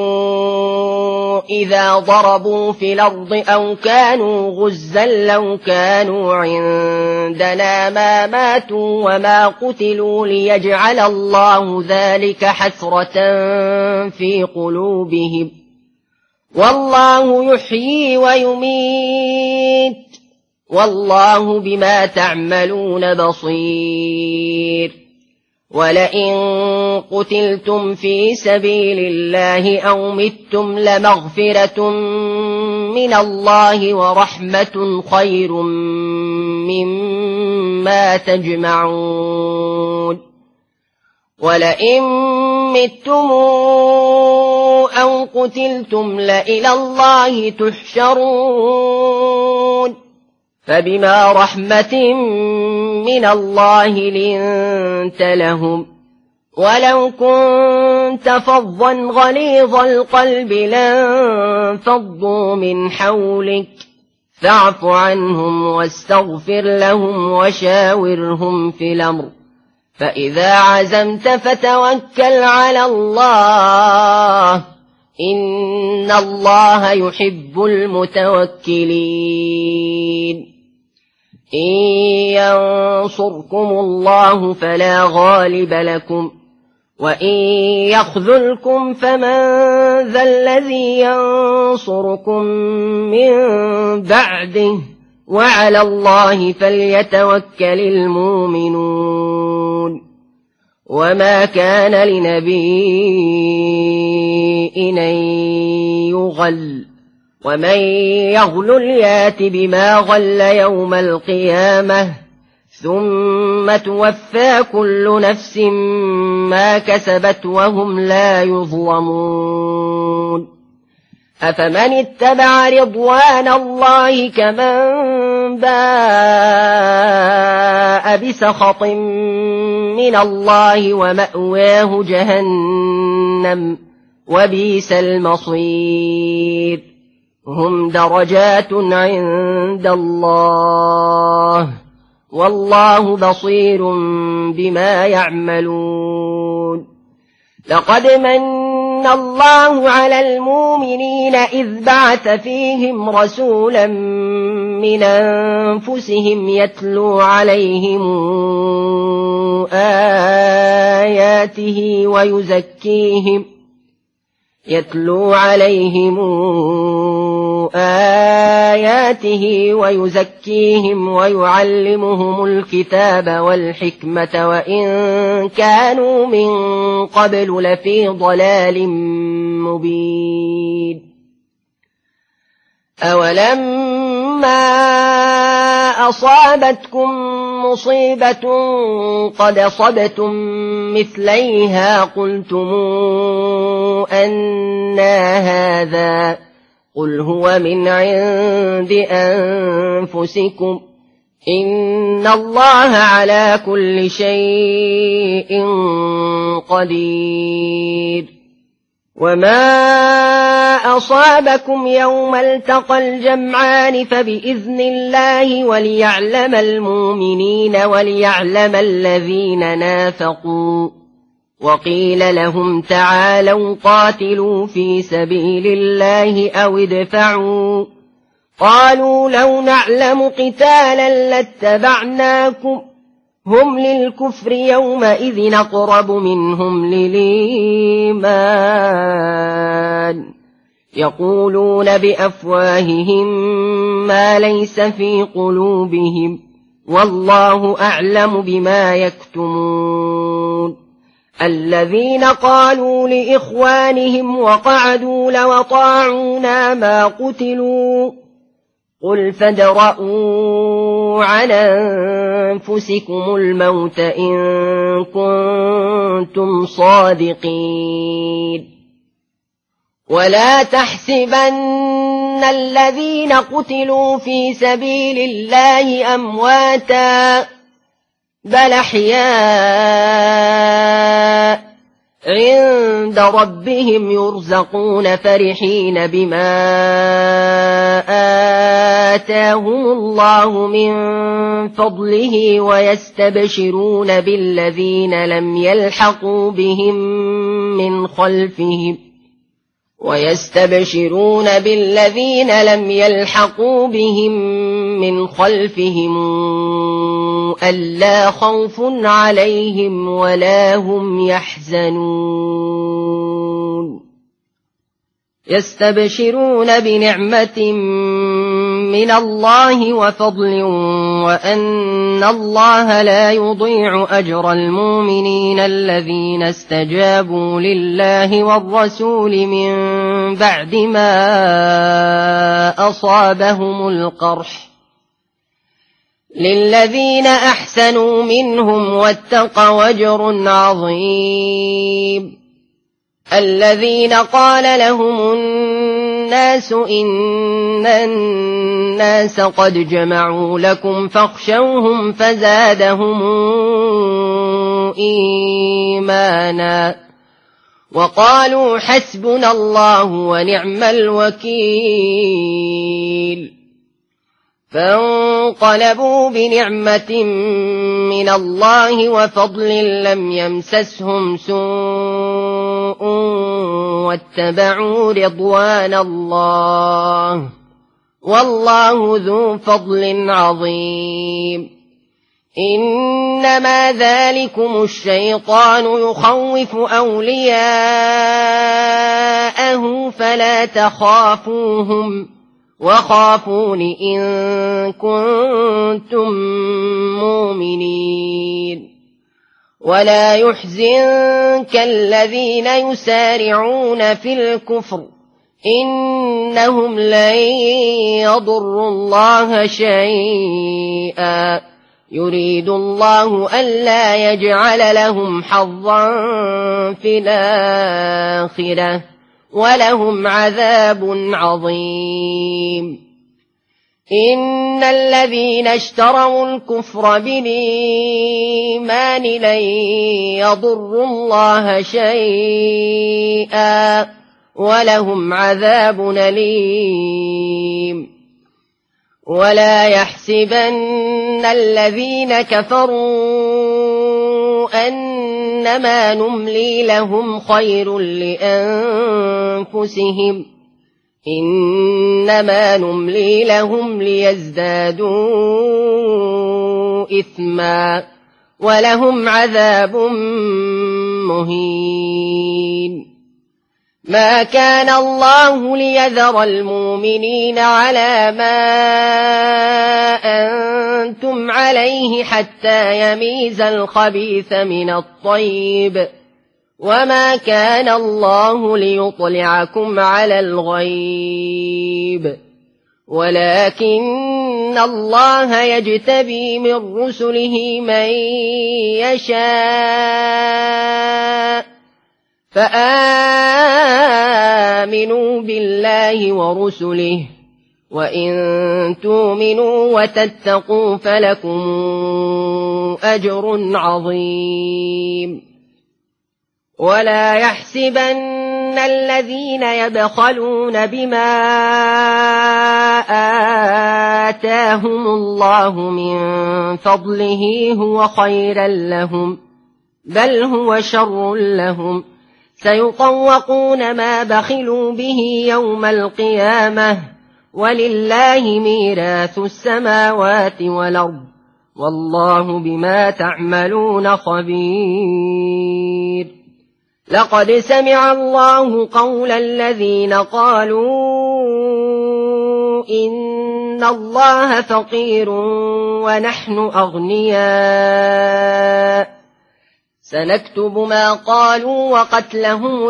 إذا ضربوا في الأرض أو كانوا غزا لو كانوا عندنا ما ماتوا وما قتلوا ليجعل الله ذلك حسرة في قلوبهم والله يحيي ويميت والله بما تعملون بصير ولئن قتلتم في سبيل الله أو متم لمغفرة من الله ورحمة خير مما تجمعون ولئن متم أو قتلتم لإلى الله تحشرون فبما رحمة من الله لنت لهم ولو كنت فظا غليظ القلب لانفضوا من حولك فاعف عنهم واستغفر لهم وشاورهم في الأمر فإذا عزمت فتوكل على الله إن الله يحب المتوكلين إن ينصركم الله فلا غالب لكم وإن يخذلكم فمن ذا الذي ينصركم من بعده وعلى الله فليتوكل المؤمنون وما كان لنبي أن يغل ومن يغلل يات بما غل يوم القيامة ثم توفى كل نفس ما كسبت وهم لا يظلمون أفمن اتبع رضوان الله كمن باء بسخط من الله ومأواه جهنم وبئس المصير هم درجات عند الله والله بصير بما يعملون لقد من الله على المؤمنين إذ بعث فيهم رسولا من أنفسهم يتلو عليهم آياته ويزكيهم يتلو عليهم آياته ويزكيهم ويعلمهم الكتاب والحكمة وإن كانوا من قبل لفي ضلال مبين أولما أصابتكم مصيبة قد أصبتم مثليها قلتم أنى هذا قل هو من عند أنفسكم إن الله على كل شيء قدير وما أصابكم يوم التقى الجمعان فبإذن الله وليعلم المؤمنين وليعلم الذين نافقوا وقيل لهم تعالوا قاتلوا في سبيل الله أو ادفعوا قالوا لو نعلم قتالا لاتبعناكم هم للكفر يومئذ أقرب منهم للإيمان يقولون بأفواههم ما ليس في قلوبهم والله أعلم بما يكتمون الذين قالوا لإخوانهم وقعدوا لو طاعونا ما قتلوا قل فادرءوا عن أنفسكم الموت إن كنتم صادقين ولا تحسبن الذين قتلوا في سبيل الله أمواتا بل أحياء عند ربهم يرزقون فرحين بما آتاهم الله من فضله ويستبشرون بالذين لم يلحقوا بهم من خلفهم ويستبشرون بالذين لم يلحقوا بهم من خلفهم ألا خوف عليهم ولا هم يحزنون يستبشرون بنعمة من الله وفضل وأن الله لا يضيع أجر المؤمنين الذين استجابوا لله والرسول من بعد ما أصابهم القرح للذين أحسنوا منهم واتقوا أجر عظيم الذين قال لهم الناس إن الناس قد جمعوا لكم فاخشوهم فزادهم إيمانا وقالوا حسبنا الله ونعم الوكيل فانقلبوا بنعمة من الله وفضل لم يمسسهم سوء واتبعوا رضوان الله والله ذو فضل عظيم إنما ذلكم الشيطان يخوف أولياءه فلا تخافوهم وخافون إن كنتم مؤمنين ولا يحزنك الذين يسارعون في الكفر إنهم لن يضروا الله شيئا يريد الله ألا يجعل لهم حظا في الآخرة ولهم عذاب عظيم إن الذين اشتروا الكفر بالإيمان لن يضروا الله شيئا ولهم عذاب أليم ولا يحسبن الذين كفروا أنما نملي لهم خير لأنفسهم إنما نملي لهم ليزدادوا إثما ولهم عذاب مهين ما كان الله ليذر المؤمنين على ما أنتم عليه حتى يميز الخبيث من الطيب وما كان الله ليطلعكم على الغيب ولكن الله يجتبي من رسله من يشاء فآمنوا بالله ورسله وإن تؤمنوا وتتقوا فلكم أجر عظيم ولا يحسبن الذين يبخلون بما آتاهم الله من فضله هو خيرا لهم بل هو شر لهم سيطوقون ما بخلوا به يوم القيامة ولله ميراث السماوات والأرض والله بما تعملون خبير لقد سمع الله قول الذين قالوا إن الله فقير ونحن أغنياء سنكتب ما قالوا وقتلهم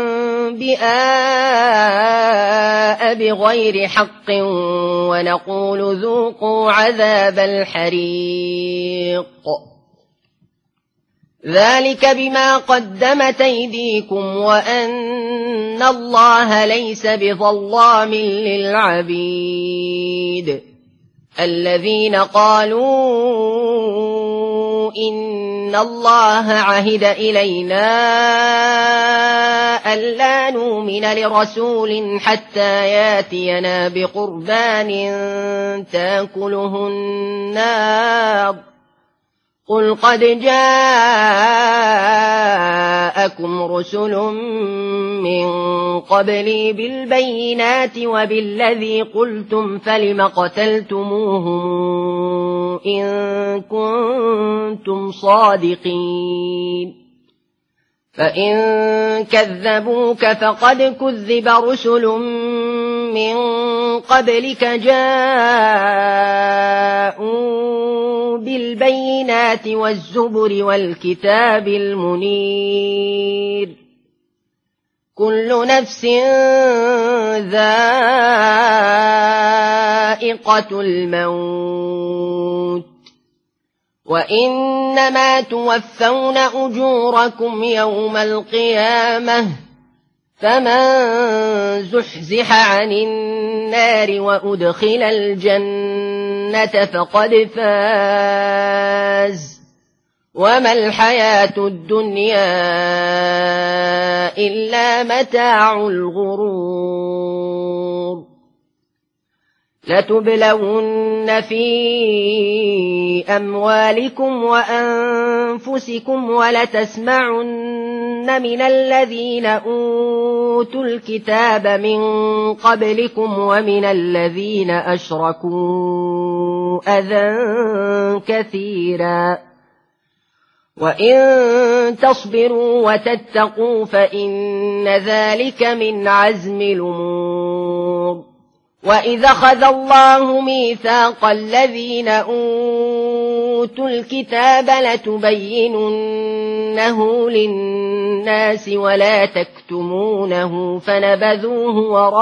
الأنبياء بغير حق ونقول ذوقوا عذاب الحريق ذلك بما قدمت أيديكم وأن الله ليس بظلام للعبيد الذين قالوا إن إن الله عهد إلينا ألا نؤمن لرسول حتى ياتينا بقربان تأكله النار قل قد جاءكم رسل من قبلي بالبينات وبالذي قلتم فلم قتلتموهم إن كنتم صادقين فإن كذبوك فقد كذب رسل من قبلك جاءوا بالبينات والزبر والكتاب المنير كل نفس ذائقة الموت وإنما توفون أجوركم يوم القيامة فمن زحزح عن النار وأدخل الجنة فقد فاز وما الحياة الدنيا إلا متاع الغرور لتبلون في أموالكم وأنفسكم ولتسمعن من الذين أوتوا الكتاب من قبلكم ومن الذين أشركوا أذى كثيرا وإن تصبروا وتتقوا فإن ذلك من عزم الأمور وإذا أخذ الله ميثاق الذين أوتوا الكتاب لتبيننه للناس ولا تكتمونه فنبذوه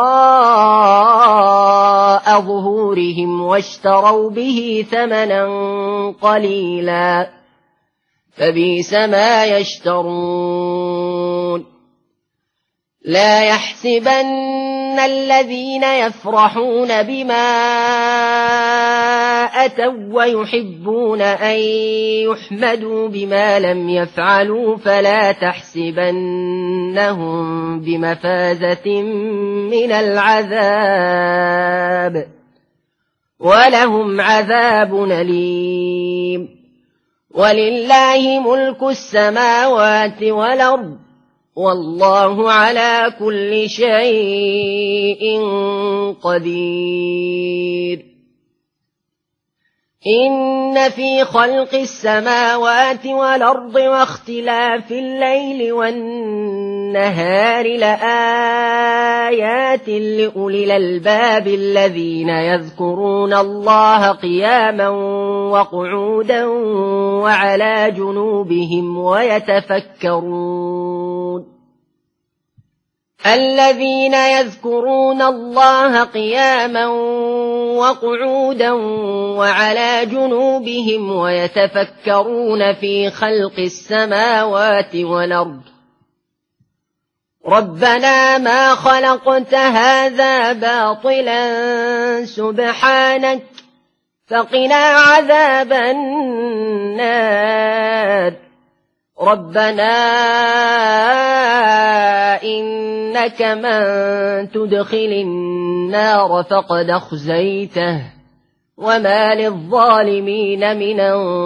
وراء ظهورهم واشتروا به ثمنا قليلا فبئس ما يشترون لا يحسبن الذين يفرحون بما أتوا ويحبون أن يحمدوا بما لم يفعلوا فلا تحسبنهم بمفازة من العذاب ولهم عذاب أليم ولله ملك السماوات والأرض والله على كل شيء قدير إن في خلق السماوات والأرض واختلاف الليل والنهار لآيات لأولي الألباب الذين يذكرون الله قياما وقعودا وعلى جنوبهم ويتفكرون الذين يذكرون الله قياما وقعودا وعلى جنوبهم ويتفكرون في خلق السماوات والأرض ربنا ما خلقت هذا باطلا سبحانك فقنا عذاب النار ربنا إنك من تدخل النار فقد أخزيته وما للظالمين من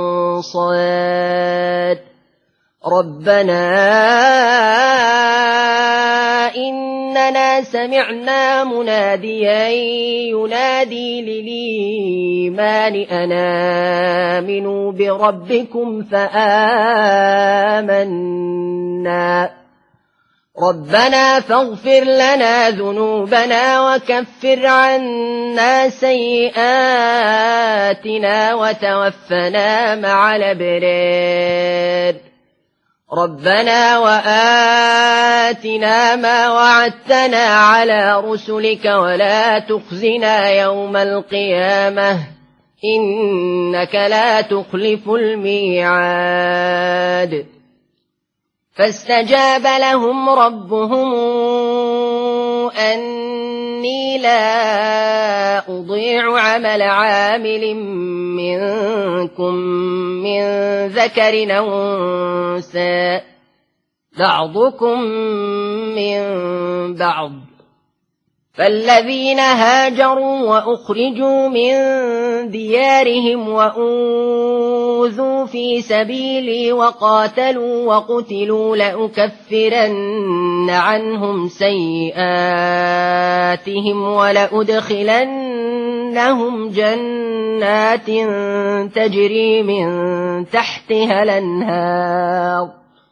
أنصار ربنا إننا سمعنا مناديا ينادي للإيمان أن آمنوا بربكم فآمنا ربنا فاغفر لنا ذنوبنا وكفر عنا سيئاتنا وتوفنا مع الأبرار ربنا وآتنا ما وعدتنا على رسلك ولا تخزنا يوم القيامة إنك لا تخلف الميعاد فاستجاب لهم ربهم أن إني لا أضيع عمل عامل منكم من ذكر أو أنثى بعضكم من بعض فالذين هاجروا وأخرجوا من ديارهم وأوذوا في سبيلي وقاتلوا وقتلوا لأكفرن عنهم سيئاتهم ولأدخلنهم جنات تجري من تحتها الأنهار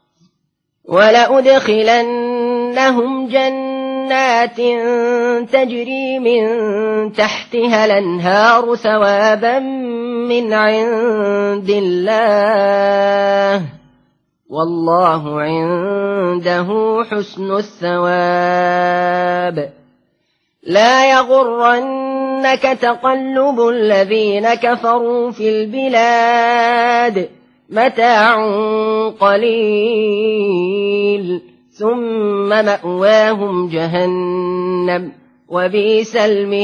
ولأدخلنهم جنات تجري من تحتها الأنهار ثوابا من عند الله والله عنده حسن الثواب لا يغرنك تقلب الذين كفروا في البلاد متاع قليل ثم مأواهم جهنم وبئس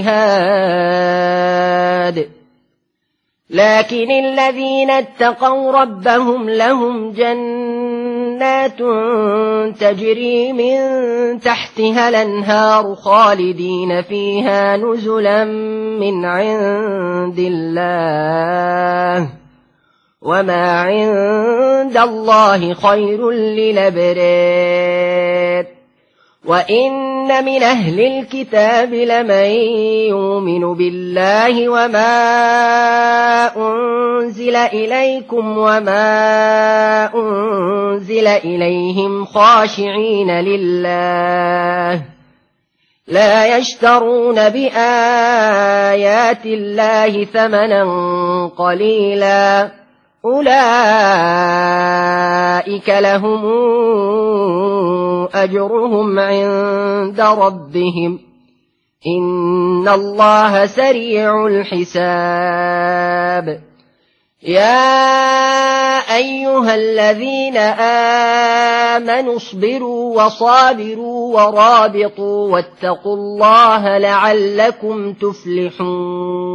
المهاد لكن الذين اتقوا ربهم لهم جنات تجري من تحتها الأنهار خالدين فيها نزلا من عند الله وما عند الله خير للأبرار وإن من أهل الكتاب لمن يؤمن بالله وما أنزل إليكم وما أنزل إليهم خاشعين لله لا يشترون بآيات الله ثمنا قليلا أولئك لهم أجرهم عند ربهم إن الله سريع الحساب يا أيها الذين آمنوا اصبروا وصابروا ورابطوا واتقوا الله لعلكم تفلحون